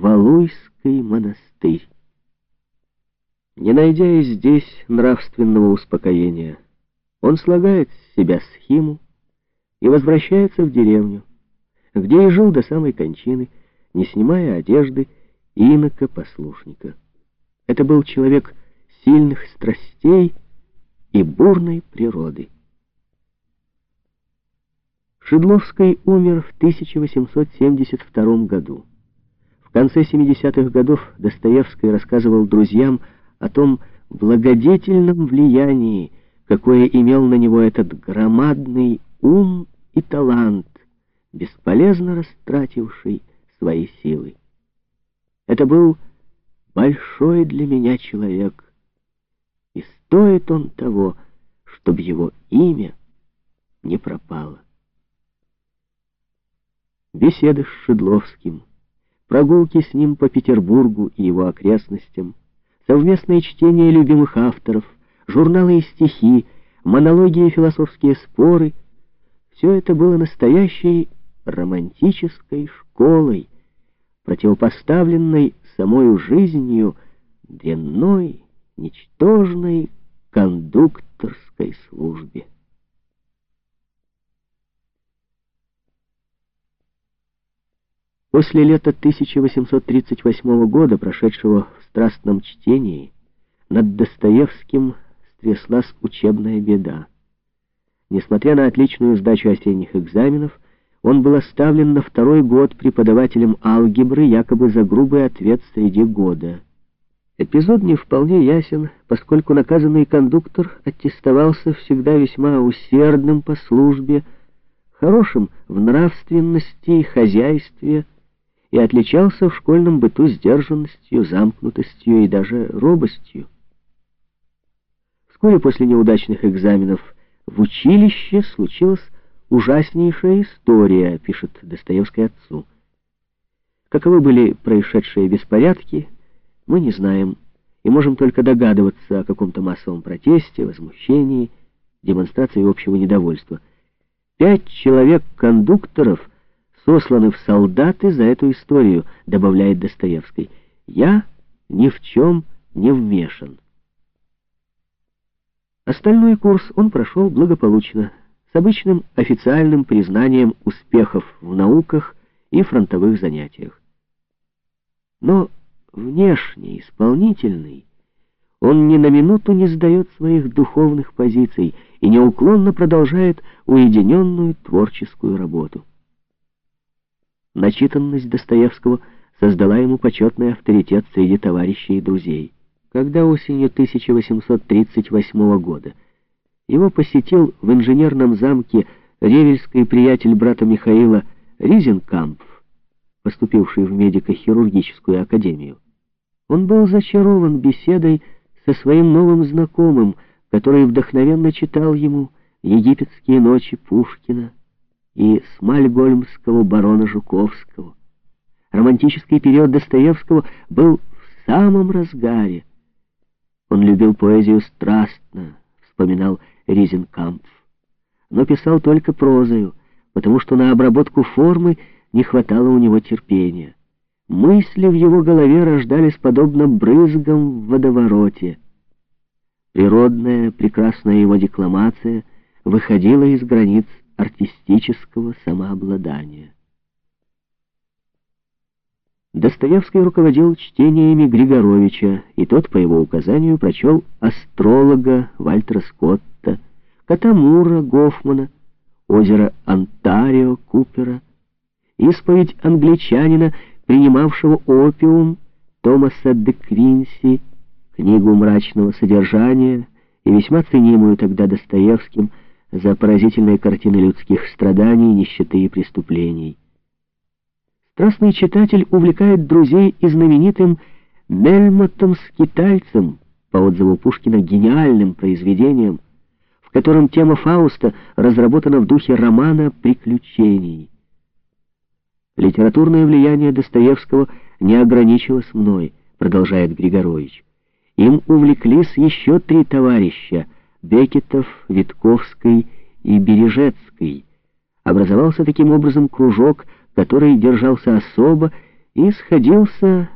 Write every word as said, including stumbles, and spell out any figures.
Валуйский монастырь. Не найдя и здесь нравственного успокоения, он слагает с себя схиму и возвращается в деревню, где и жил до самой кончины, не снимая одежды инока-послушника. Это был человек сильных страстей и бурной природы. Шидловский умер в тысяча восемьсот семьдесят втором году. В конце семидесятых годов Достоевский рассказывал друзьям о том благодетельном влиянии, какое имел на него этот громадный ум и талант, бесполезно растративший свои силы. Это был большой для меня человек, и стоит он того, чтобы его имя не пропало. Беседы с Шидловским, прогулки с ним по Петербургу и его окрестностям, совместное чтение любимых авторов, журналы и стихи, монологи и философские споры — все это было настоящей романтической школой, противопоставленной самою жизнью дрянной, ничтожной кондукторской службе. После лета тысяча восемьсот тридцать восьмого года, прошедшего в страстном чтении, над Достоевским стряслась учебная беда. Несмотря на отличную сдачу осенних экзаменов, он был оставлен на второй год преподавателем алгебры якобы за грубый ответ среди года. Эпизод не вполне ясен, поскольку наказанный кондуктор аттестовался всегда весьма усердным по службе, хорошим в нравственности и хозяйстве, и отличался в школьном быту сдержанностью, замкнутостью и даже робостью. Вскоре после неудачных экзаменов в училище случилась ужаснейшая история, пишет Достоевский отцу. Каковы были происшедшие беспорядки, мы не знаем, и можем только догадываться о каком-то массовом протесте, возмущении, демонстрации общего недовольства. Пять человек-кондукторов сосланы в солдаты за эту историю, добавляет Достоевский. Я ни в чем не вмешан. Остальной курс он прошел благополучно, с обычным официальным признанием успехов в науках и фронтовых занятиях. Но внешне исполнительный, он ни на минуту не сдает своих духовных позиций и неуклонно продолжает уединенную творческую работу. Начитанность Достоевского создала ему почетный авторитет среди товарищей и друзей. Когда осенью тысяча восемьсот тридцать восьмого года его посетил в инженерном замке ревельский приятель брата Михаила Ризенкампф, поступивший в медико-хирургическую академию, он был зачарован беседой со своим новым знакомым, который вдохновенно читал ему «Египетские ночи» Пушкина и Смальгольмского барона Жуковского. Романтический период Достоевского был в самом разгаре. Он любил поэзию страстно, вспоминал Ризенкампф, но писал только прозою, потому что на обработку формы не хватало у него терпения. Мысли в его голове рождались подобно брызгам в водовороте. Природная, прекрасная его декламация выходила из границ артистического самообладания. Достоевский руководил чтениями Григоровича, и тот, по его указанию, прочел «Астролога» Вальтера Скотта, «Катамура» Гофмана, «Озеро Онтарио» Купера, «Исповедь англичанина, принимавшего опиум» Томаса де Квинси, книгу мрачного содержания и весьма ценимую тогда Достоевским за поразительные картины людских страданий, нищеты и преступлений. Страстный читатель увлекает друзей и знаменитым «Мельмотом-скитальцем», по отзыву Пушкина, гениальным произведением, в котором тема Фауста разработана в духе романа приключений. Литературное влияние Достоевского не ограничилось мной, продолжает Григорович. Им увлеклись еще три товарища — Бекетов, Витковский и Бережецкий. Образовался таким образом кружок, который держался особо и сходился